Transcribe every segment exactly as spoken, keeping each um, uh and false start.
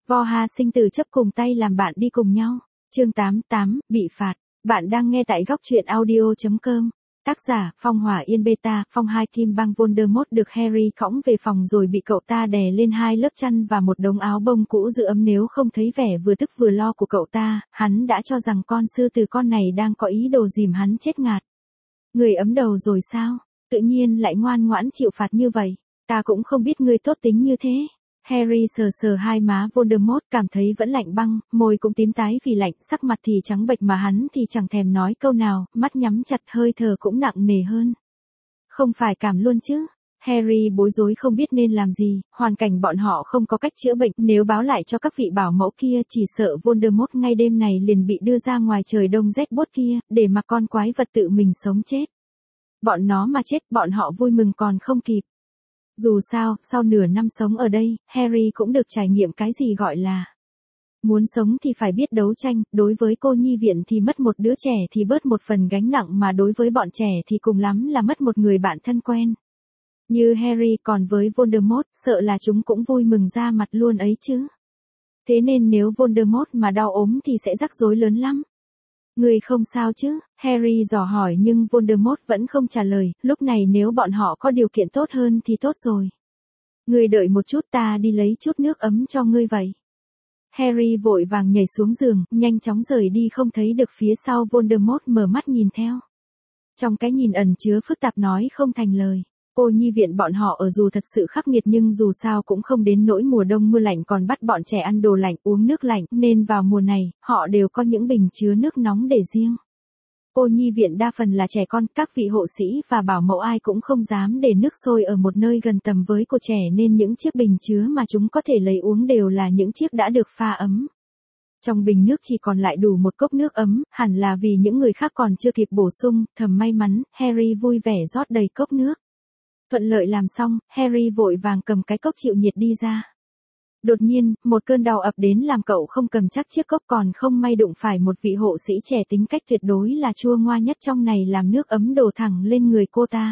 Voha sinh tử chấp cùng tay làm bạn đi cùng nhau. Chương tám mươi tám, bị phạt. Bạn đang nghe tại góc truyện audio chấm com. Tác giả, Phong Hỏa Yên Beta. Phong hai Kim Băng Voldemort được Harry cõng về phòng rồi bị cậu ta đè lên hai lớp chăn và một đống áo bông cũ giữ ấm. Nếu không thấy vẻ vừa tức vừa lo của cậu ta, hắn đã cho rằng con sư tử con này đang có ý đồ dìm hắn chết ngạt. Người ấm đầu rồi sao? Tự nhiên lại ngoan ngoãn chịu phạt như vậy. Ta cũng không biết ngươi tốt tính như thế. Harry sờ sờ hai má Voldemort, cảm thấy vẫn lạnh băng, môi cũng tím tái vì lạnh, sắc mặt thì trắng bệch mà hắn thì chẳng thèm nói câu nào, mắt nhắm chặt, hơi thở cũng nặng nề hơn. Không phải cảm luôn chứ? Harry bối rối không biết nên làm gì, hoàn cảnh bọn họ không có cách chữa bệnh, nếu báo lại cho các vị bảo mẫu kia chỉ sợ Voldemort ngay đêm này liền bị đưa ra ngoài trời đông rét buốt kia, để mặc con quái vật tự mình sống chết. Bọn nó mà chết, bọn họ vui mừng còn không kịp. Dù sao, sau nửa năm sống ở đây, Harry cũng được trải nghiệm cái gì gọi là muốn sống thì phải biết đấu tranh, đối với cô nhi viện thì mất một đứa trẻ thì bớt một phần gánh nặng mà đối với bọn trẻ thì cùng lắm là mất một người bạn thân quen. Như Harry, còn với Voldemort, sợ là chúng cũng vui mừng ra mặt luôn ấy chứ. Thế nên nếu Voldemort mà đau ốm thì sẽ rắc rối lớn lắm. Người không sao chứ? Harry dò hỏi nhưng Voldemort vẫn không trả lời, lúc này nếu bọn họ có điều kiện tốt hơn thì tốt rồi. Người đợi một chút, ta đi lấy chút nước ấm cho ngươi vậy. Harry vội vàng nhảy xuống giường, nhanh chóng rời đi không thấy được phía sau. Voldemort mở mắt nhìn theo. Trong cái nhìn ẩn chứa phức tạp nói không thành lời. Cô nhi viện bọn họ ở dù thật sự khắc nghiệt nhưng dù sao cũng không đến nỗi mùa đông mưa lạnh còn bắt bọn trẻ ăn đồ lạnh uống nước lạnh, nên vào mùa này, họ đều có những bình chứa nước nóng để riêng. Cô nhi viện đa phần là trẻ con, các vị hộ sĩ và bảo mẫu ai cũng không dám để nước sôi ở một nơi gần tầm với của trẻ nên những chiếc bình chứa mà chúng có thể lấy uống đều là những chiếc đã được pha ấm. Trong bình nước chỉ còn lại đủ một cốc nước ấm, hẳn là vì những người khác còn chưa kịp bổ sung, thầm may mắn, Harry vui vẻ rót đầy cốc nước. Thuận lợi làm xong, Harry vội vàng cầm cái cốc chịu nhiệt đi ra. Đột nhiên, một cơn đau ập đến làm cậu không cầm chắc chiếc cốc, còn không may đụng phải một vị hộ sĩ trẻ tính cách tuyệt đối là chua ngoa nhất trong này làm nước ấm đổ thẳng lên người cô ta.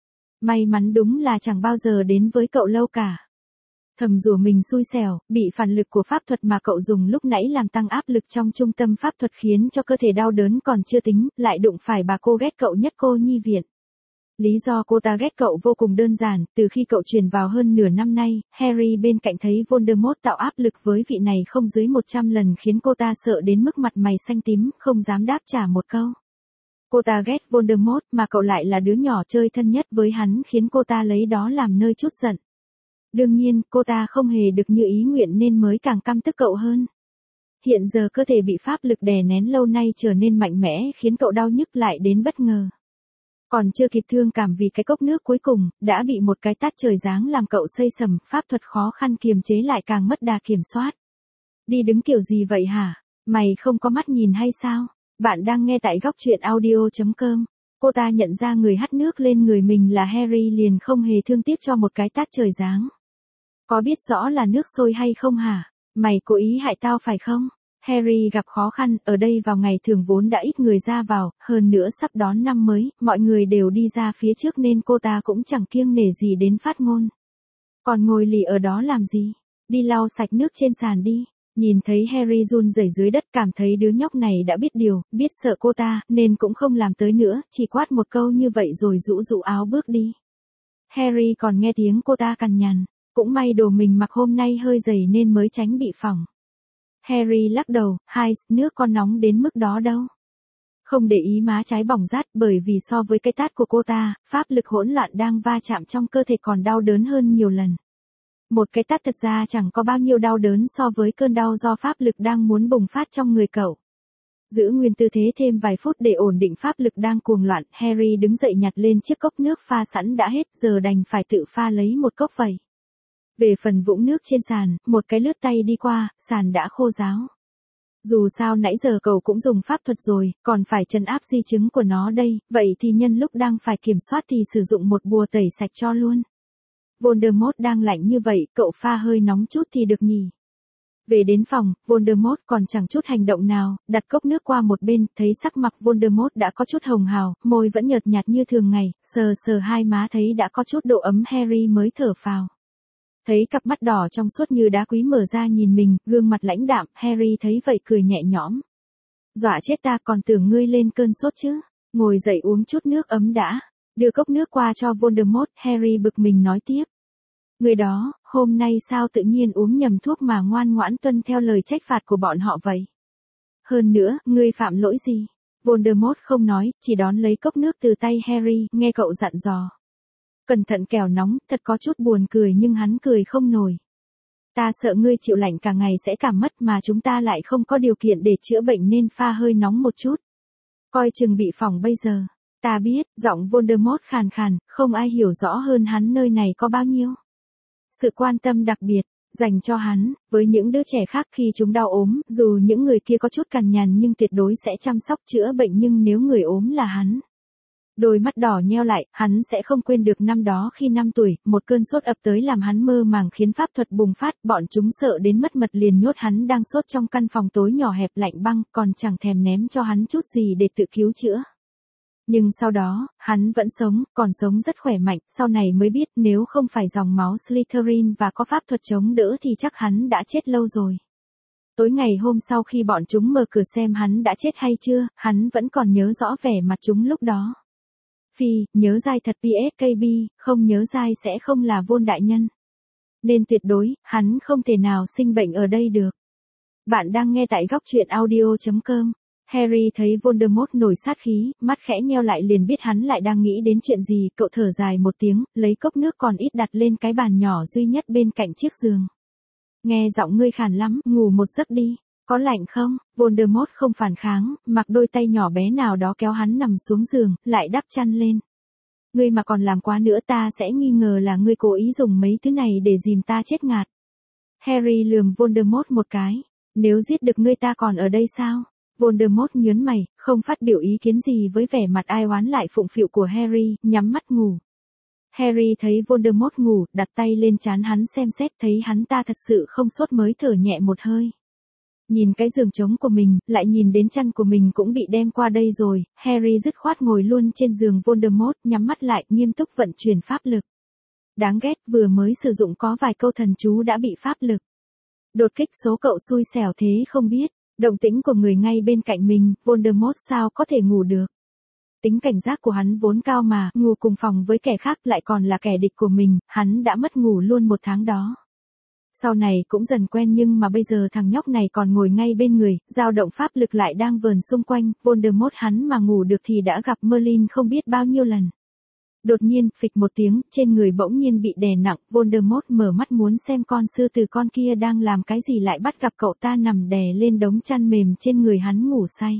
May mắn đúng là chẳng bao giờ đến với cậu lâu cả. Thầm rủa mình xui xẻo, bị phản lực của pháp thuật mà cậu dùng lúc nãy làm tăng áp lực trong trung tâm pháp thuật khiến cho cơ thể đau đớn còn chưa tính, lại đụng phải bà cô ghét cậu nhất cô nhi viện. Lý do cô ta ghét cậu vô cùng đơn giản, từ khi cậu truyền vào hơn nửa năm nay, Harry bên cạnh thấy Voldemort tạo áp lực với vị này không dưới một trăm lần khiến cô ta sợ đến mức mặt mày xanh tím, không dám đáp trả một câu. Cô ta ghét Voldemort mà cậu lại là đứa nhỏ chơi thân nhất với hắn khiến cô ta lấy đó làm nơi trút giận. Đương nhiên, cô ta không hề được như ý nguyện nên mới càng căm tức cậu hơn. Hiện giờ cơ thể bị pháp lực đè nén lâu nay trở nên mạnh mẽ khiến cậu đau nhức lại đến bất ngờ. Còn chưa kịp thương cảm vì cái cốc nước cuối cùng, đã bị một cái tát trời giáng làm cậu xây sầm, pháp thuật khó khăn kiềm chế lại càng mất đà kiểm soát. Đi đứng kiểu gì vậy hả? Mày không có mắt nhìn hay sao? Bạn đang nghe tại góc truyện audio chấm com. Cô ta nhận ra người hắt nước lên người mình là Harry liền không hề thương tiếc cho một cái tát trời giáng. Có biết rõ là nước sôi hay không hả? Mày cố ý hại tao phải không? Harry gặp khó khăn, ở đây vào ngày thường vốn đã ít người ra vào, hơn nữa sắp đón năm mới, mọi người đều đi ra phía trước nên cô ta cũng chẳng kiêng nể gì đến phát ngôn. Còn ngồi lì ở đó làm gì? Đi lau sạch nước trên sàn đi. Nhìn thấy Harry run rẩy dưới đất, cảm thấy đứa nhóc này đã biết điều, biết sợ cô ta, nên cũng không làm tới nữa, chỉ quát một câu như vậy rồi rũ rũ áo bước đi. Harry còn nghe tiếng cô ta cằn nhằn, cũng may đồ mình mặc hôm nay hơi dày nên mới tránh bị phỏng. Harry lắc đầu, hai, nước con nóng đến mức đó đâu. Không để ý má trái bỏng rát bởi vì so với cái tát của cô ta, pháp lực hỗn loạn đang va chạm trong cơ thể còn đau đớn hơn nhiều lần. Một cái tát thật ra chẳng có bao nhiêu đau đớn so với cơn đau do pháp lực đang muốn bùng phát trong người cậu. Giữ nguyên tư thế thêm vài phút để ổn định pháp lực đang cuồng loạn, Harry đứng dậy nhặt lên chiếc cốc nước pha sẵn đã hết, giờ đành phải tự pha lấy một cốc vậy. Về phần vũng nước trên sàn, một cái lướt tay đi qua, sàn đã khô ráo. Dù sao nãy giờ cậu cũng dùng pháp thuật rồi, còn phải trấn áp di chứng của nó đây, vậy thì nhân lúc đang phải kiểm soát thì sử dụng một bùa tẩy sạch cho luôn. Voldemort đang lạnh như vậy, cậu pha hơi nóng chút thì được nhỉ. Về đến phòng, Voldemort còn chẳng chút hành động nào, đặt cốc nước qua một bên, thấy sắc mặt Voldemort đã có chút hồng hào, môi vẫn nhợt nhạt như thường ngày, sờ sờ hai má thấy đã có chút độ ấm Harry mới thở phào. Thấy cặp mắt đỏ trong suốt như đá quý mở ra nhìn mình, gương mặt lãnh đạm, Harry thấy vậy cười nhẹ nhõm. Dọa chết ta, còn tưởng ngươi lên cơn sốt chứ. Ngồi dậy uống chút nước ấm đã. Đưa cốc nước qua cho Voldemort, Harry bực mình nói tiếp. Người đó, hôm nay sao tự nhiên uống nhầm thuốc mà ngoan ngoãn tuân theo lời trách phạt của bọn họ vậy? Hơn nữa, ngươi phạm lỗi gì? Voldemort không nói, chỉ đón lấy cốc nước từ tay Harry, nghe cậu dặn dò. Cẩn thận kẻo nóng, thật có chút buồn cười nhưng hắn cười không nổi. Ta sợ ngươi chịu lạnh cả ngày sẽ cảm mất mà chúng ta lại không có điều kiện để chữa bệnh nên pha hơi nóng một chút. Coi chừng bị phỏng bây giờ. Ta biết, giọng Voldemort khàn khàn, không ai hiểu rõ hơn hắn nơi này có bao nhiêu. Sự quan tâm đặc biệt, dành cho hắn, với những đứa trẻ khác khi chúng đau ốm, dù những người kia có chút cằn nhằn nhưng tuyệt đối sẽ chăm sóc chữa bệnh nhưng nếu người ốm là hắn. Đôi mắt đỏ nheo lại, hắn sẽ không quên được năm đó khi năm tuổi, một cơn sốt ập tới làm hắn mơ màng khiến pháp thuật bùng phát, bọn chúng sợ đến mất mật liền nhốt hắn đang sốt trong căn phòng tối nhỏ hẹp lạnh băng, còn chẳng thèm ném cho hắn chút gì để tự cứu chữa. Nhưng sau đó, hắn vẫn sống, còn sống rất khỏe mạnh, sau này mới biết nếu không phải dòng máu Slytherin và có pháp thuật chống đỡ thì chắc hắn đã chết lâu rồi. Tối ngày hôm sau khi bọn chúng mở cửa xem hắn đã chết hay chưa, hắn vẫn còn nhớ rõ vẻ mặt chúng lúc đó. Phi, nhớ dai thật pê ét ca bê, không nhớ dai sẽ không là Von đại nhân. Nên tuyệt đối, hắn không thể nào sinh bệnh ở đây được. Bạn đang nghe tại góc truyện audio chấm com. Harry thấy Voldemort nổi sát khí, mắt khẽ nheo lại liền biết hắn lại đang nghĩ đến chuyện gì, cậu thở dài một tiếng, lấy cốc nước còn ít đặt lên cái bàn nhỏ duy nhất bên cạnh chiếc giường. Nghe giọng ngươi khàn lắm, ngủ một giấc đi, có lạnh không? Voldemort không phản kháng, mặc đôi tay nhỏ bé nào đó kéo hắn nằm xuống giường, lại đắp chăn lên. Ngươi mà còn làm quá nữa ta sẽ nghi ngờ là ngươi cố ý dùng mấy thứ này để dìm ta chết ngạt. Harry lườm Voldemort một cái, nếu giết được ngươi ta còn ở đây sao? Voldemort nhớn mày, không phát biểu ý kiến gì với vẻ mặt ai oán lại phụng phịu của Harry, nhắm mắt ngủ. Harry thấy Voldemort ngủ, đặt tay lên trán hắn xem xét thấy hắn ta thật sự không sốt mới thở nhẹ một hơi. Nhìn cái giường trống của mình, lại nhìn đến chăn của mình cũng bị đem qua đây rồi, Harry dứt khoát ngồi luôn trên giường Voldemort, nhắm mắt lại, nghiêm túc vận chuyển pháp lực. Đáng ghét, vừa mới sử dụng có vài câu thần chú đã bị pháp lực. Đột kích số cậu xui xẻo thế không biết. Động tĩnh của người ngay bên cạnh mình, Voldemort sao có thể ngủ được. Tính cảnh giác của hắn vốn cao mà, ngủ cùng phòng với kẻ khác lại còn là kẻ địch của mình, hắn đã mất ngủ luôn một tháng đó. Sau này cũng dần quen nhưng mà bây giờ thằng nhóc này còn ngồi ngay bên người, dao động pháp lực lại đang vờn xung quanh, Voldemort hắn mà ngủ được thì đã gặp Merlin không biết bao nhiêu lần. Đột nhiên, phịch một tiếng, trên người bỗng nhiên bị đè nặng, Voldemort mở mắt muốn xem con sư tử con kia đang làm cái gì lại bắt gặp cậu ta nằm đè lên đống chăn mềm trên người hắn ngủ say.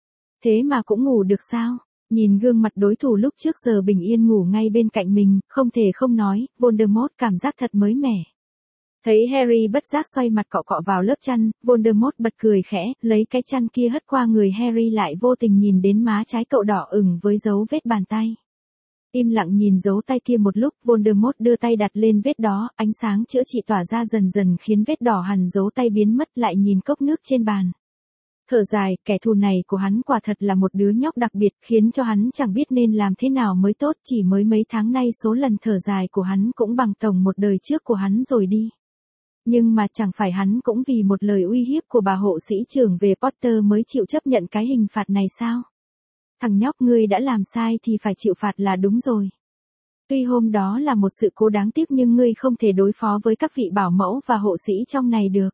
Thế mà cũng ngủ được sao? Nhìn gương mặt đối thủ lúc trước giờ bình yên ngủ ngay bên cạnh mình, không thể không nói, Voldemort cảm giác thật mới mẻ. Thấy Harry bất giác xoay mặt cọ cọ vào lớp chăn, Voldemort bật cười khẽ, lấy cái chăn kia hất qua người Harry lại vô tình nhìn đến má trái cậu đỏ ửng với dấu vết bàn tay. Im lặng nhìn dấu tay kia một lúc, Voldemort đưa tay đặt lên vết đó, ánh sáng chữa trị tỏa ra dần dần khiến vết đỏ hằn dấu tay biến mất, lại nhìn cốc nước trên bàn. Thở dài, kẻ thù này của hắn quả thật là một đứa nhóc đặc biệt, khiến cho hắn chẳng biết nên làm thế nào mới tốt, chỉ mới mấy tháng nay số lần thở dài của hắn cũng bằng tổng một đời trước của hắn rồi đi. Nhưng mà chẳng phải hắn cũng vì một lời uy hiếp của bà hộ sĩ trưởng về Potter mới chịu chấp nhận cái hình phạt này sao? Thằng nhóc ngươi đã làm sai thì phải chịu phạt là đúng rồi. Tuy hôm đó là một sự cố đáng tiếc nhưng ngươi không thể đối phó với các vị bảo mẫu và hộ sĩ trong này được.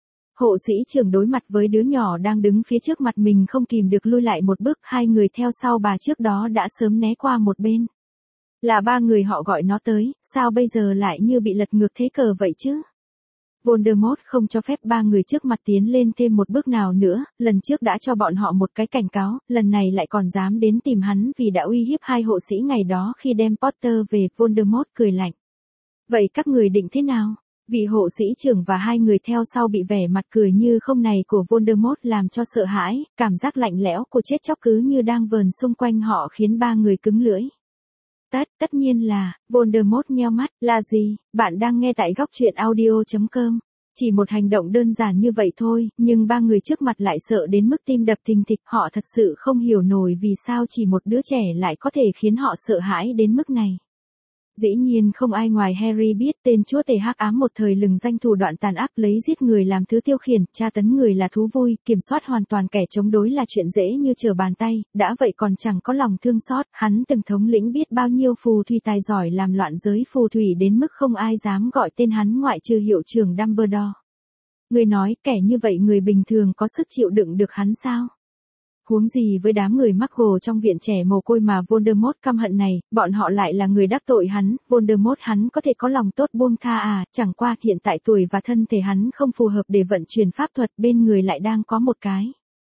Hộ sĩ trưởng đối mặt với đứa nhỏ đang đứng phía trước mặt mình không kìm được lui lại một bước, hai người theo sau bà trước đó đã sớm né qua một bên. Là ba người họ gọi nó tới, sao bây giờ lại như bị lật ngược thế cờ vậy chứ? Voldemort không cho phép ba người trước mặt tiến lên thêm một bước nào nữa, lần trước đã cho bọn họ một cái cảnh cáo, lần này lại còn dám đến tìm hắn vì đã uy hiếp hai hộ sĩ ngày đó khi đem Potter về, Voldemort cười lạnh. Vậy các người định thế nào? Vị hộ sĩ trưởng và hai người theo sau bị vẻ mặt cười như không này của Voldemort làm cho sợ hãi, cảm giác lạnh lẽo của chết chóc cứ như đang vờn xung quanh họ khiến ba người cứng lưỡi. Tất, tất nhiên là, Voldemort nheo mắt, là gì? Bạn đang nghe tại góc truyện audio chấm com. Chỉ một hành động đơn giản như vậy thôi, nhưng ba người trước mặt lại sợ đến mức tim đập thình thịch, họ thật sự không hiểu nổi vì sao chỉ một đứa trẻ lại có thể khiến họ sợ hãi đến mức này. Dĩ nhiên không ai ngoài Harry biết tên chúa tể hắc ám một thời lừng danh thủ đoạn tàn ác lấy giết người làm thứ tiêu khiển, tra tấn người là thú vui, kiểm soát hoàn toàn kẻ chống đối là chuyện dễ như trở bàn tay, đã vậy còn chẳng có lòng thương xót, hắn từng thống lĩnh biết bao nhiêu phù thủy tài giỏi làm loạn giới phù thủy đến mức không ai dám gọi tên hắn ngoại trừ hiệu trưởng Dumbledore. Người nói kẻ như vậy người bình thường có sức chịu đựng được hắn sao? Huống gì với đám người Muggle trong viện trẻ mồ côi mà Voldemort căm hận này, bọn họ lại là người đắc tội hắn, Voldemort hắn có thể có lòng tốt buông tha à, chẳng qua hiện tại tuổi và thân thể hắn không phù hợp để vận chuyển pháp thuật, bên người lại đang có một cái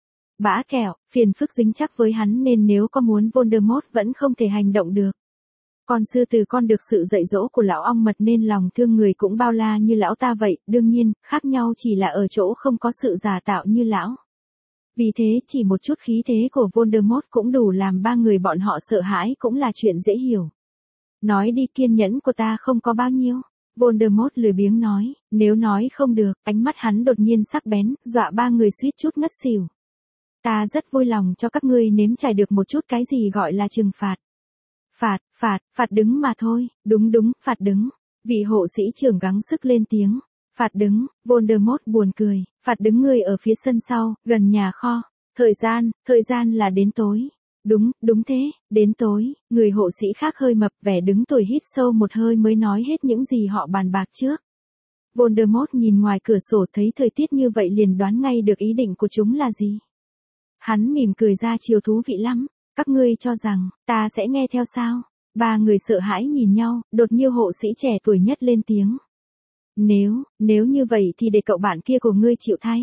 bã kẹo, phiền phức dính chắc với hắn nên nếu có muốn Voldemort vẫn không thể hành động được. Con sư tử con được sự dạy dỗ của lão ong mật nên lòng thương người cũng bao la như lão ta vậy, đương nhiên, khác nhau chỉ là ở chỗ không có sự giả tạo như lão. Vì thế chỉ một chút khí thế của Voldemort cũng đủ làm ba người bọn họ sợ hãi cũng là chuyện dễ hiểu. Nói đi, kiên nhẫn của ta không có bao nhiêu. Voldemort lười biếng nói, nếu nói không được, ánh mắt hắn đột nhiên sắc bén, dọa ba người suýt chút ngất xỉu. Ta rất vui lòng cho các ngươi nếm trải được một chút cái gì gọi là trừng phạt. Phạt, phạt, phạt đứng mà thôi, đúng đúng, phạt đứng. Vị hộ sĩ trưởng gắng sức lên tiếng. Phạt đứng, Voldemort buồn cười, phạt đứng người ở phía sân sau, gần nhà kho. Thời gian, thời gian là đến tối. Đúng, đúng thế, đến tối, người hộ sĩ khác hơi mập vẻ đứng tuổi hít sâu một hơi mới nói hết những gì họ bàn bạc trước. Voldemort nhìn ngoài cửa sổ thấy thời tiết như vậy liền đoán ngay được ý định của chúng là gì. Hắn mỉm cười ra chiều thú vị lắm, các ngươi cho rằng, ta sẽ nghe theo sao? Ba người sợ hãi nhìn nhau, đột nhiên hộ sĩ trẻ tuổi nhất lên tiếng. Nếu, nếu như vậy thì để cậu bạn kia của ngươi chịu thay.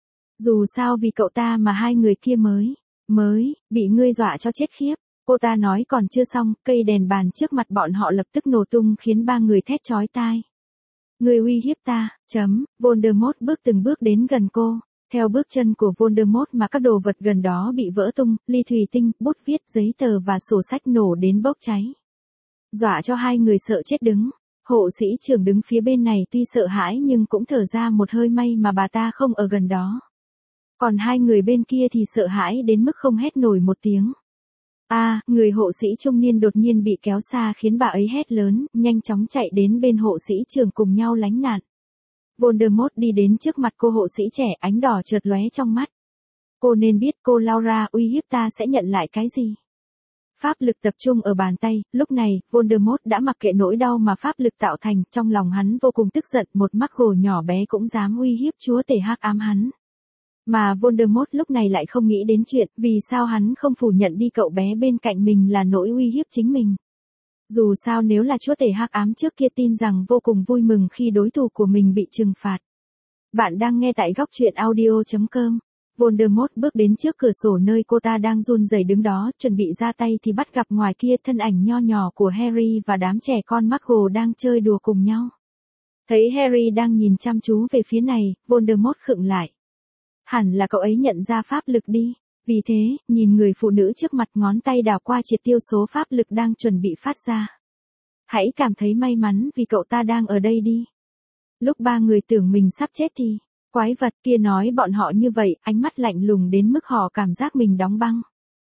Dù sao vì cậu ta mà hai người kia mới, mới, bị ngươi dọa cho chết khiếp. Cô ta nói còn chưa xong, cây đèn bàn trước mặt bọn họ lập tức nổ tung khiến ba người thét chói tai. Ngươi uy hiếp ta, chấm, Voldemort bước từng bước đến gần cô. Theo bước chân của Voldemort mà các đồ vật gần đó bị vỡ tung, ly thủy tinh, bút viết, giấy tờ và sổ sách nổ đến bốc cháy. Dọa cho hai người sợ chết đứng. Hộ sĩ trưởng đứng phía bên này tuy sợ hãi nhưng cũng thở ra một hơi may mà bà ta không ở gần đó. Còn hai người bên kia thì sợ hãi đến mức không hét nổi một tiếng. A, à, người hộ sĩ trung niên đột nhiên bị kéo xa khiến bà ấy hét lớn, nhanh chóng chạy đến bên hộ sĩ trưởng cùng nhau lánh nạn. Voldemort đi đến trước mặt cô hộ sĩ trẻ, ánh đỏ chợt lóe trong mắt. Cô nên biết cô Laura uy hiếp ta sẽ nhận lại cái gì. Pháp lực tập trung ở bàn tay, lúc này, Voldemort đã mặc kệ nỗi đau mà pháp lực tạo thành, trong lòng hắn vô cùng tức giận, một Muggle nhỏ bé cũng dám uy hiếp chúa tể hắc ám hắn. Mà Voldemort lúc này lại không nghĩ đến chuyện, vì sao hắn không phủ nhận đi cậu bé bên cạnh mình là nỗi uy hiếp chính mình. Dù sao nếu là chúa tể hắc ám trước kia tin rằng vô cùng vui mừng khi đối thủ của mình bị trừng phạt. Bạn đang nghe tại góc truyện audio chấm com. Voldemort bước đến trước cửa sổ nơi cô ta đang run rẩy đứng đó, chuẩn bị ra tay thì bắt gặp ngoài kia thân ảnh nho nhỏ của Harry và đám trẻ con Muggle đang chơi đùa cùng nhau. Thấy Harry đang nhìn chăm chú về phía này, Voldemort khựng lại. Hẳn là cậu ấy nhận ra pháp lực đi. Vì thế, nhìn người phụ nữ trước mặt ngón tay đảo qua triệt tiêu số pháp lực đang chuẩn bị phát ra. Hãy cảm thấy may mắn vì cậu ta đang ở đây đi. Lúc ba người tưởng mình sắp chết thì, quái vật kia nói bọn họ như vậy, ánh mắt lạnh lùng đến mức họ cảm giác mình đóng băng.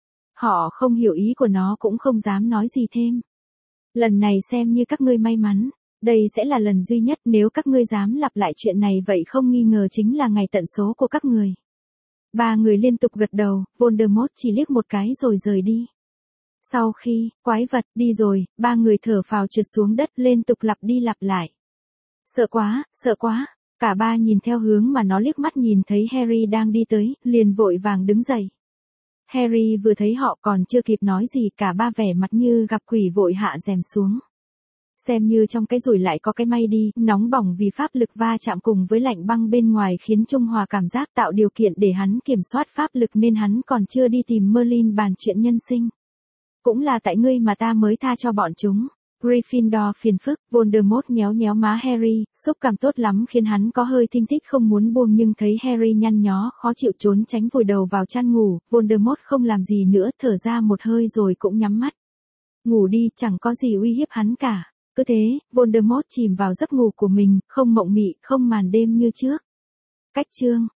Họ không hiểu ý của nó cũng không dám nói gì thêm. Lần này xem như các ngươi may mắn, đây sẽ là lần duy nhất nếu các ngươi dám lặp lại chuyện này vậy không nghi ngờ chính là ngày tận số của các người. Ba người liên tục gật đầu, Voldemort chỉ liếc một cái rồi rời đi. Sau khi, quái vật, đi rồi, ba người thở phào trượt xuống đất liên tục lặp đi lặp lại. Sợ quá, sợ quá, cả ba nhìn theo hướng mà nó liếc mắt nhìn thấy Harry đang đi tới, liền vội vàng đứng dậy. Harry vừa thấy họ còn chưa kịp nói gì cả ba vẻ mặt như gặp quỷ vội hạ rèm xuống. Xem như trong cái rủi lại có cái may đi, nóng bỏng vì pháp lực va chạm cùng với lạnh băng bên ngoài khiến trung hòa cảm giác tạo điều kiện để hắn kiểm soát pháp lực nên hắn còn chưa đi tìm Merlin bàn chuyện nhân sinh. Cũng là tại ngươi mà ta mới tha cho bọn chúng. Gryffindor phiền phức, Voldemort nhéo nhéo má Harry, xúc cảm tốt lắm khiến hắn có hơi thinh thích không muốn buông nhưng thấy Harry nhăn nhó khó chịu trốn tránh vùi đầu vào chăn ngủ, Voldemort không làm gì nữa thở ra một hơi rồi cũng nhắm mắt. Ngủ đi, chẳng có gì uy hiếp hắn cả. Cứ thế, Voldemort chìm vào giấc ngủ của mình, không mộng mị, không màn đêm như trước. Cách chương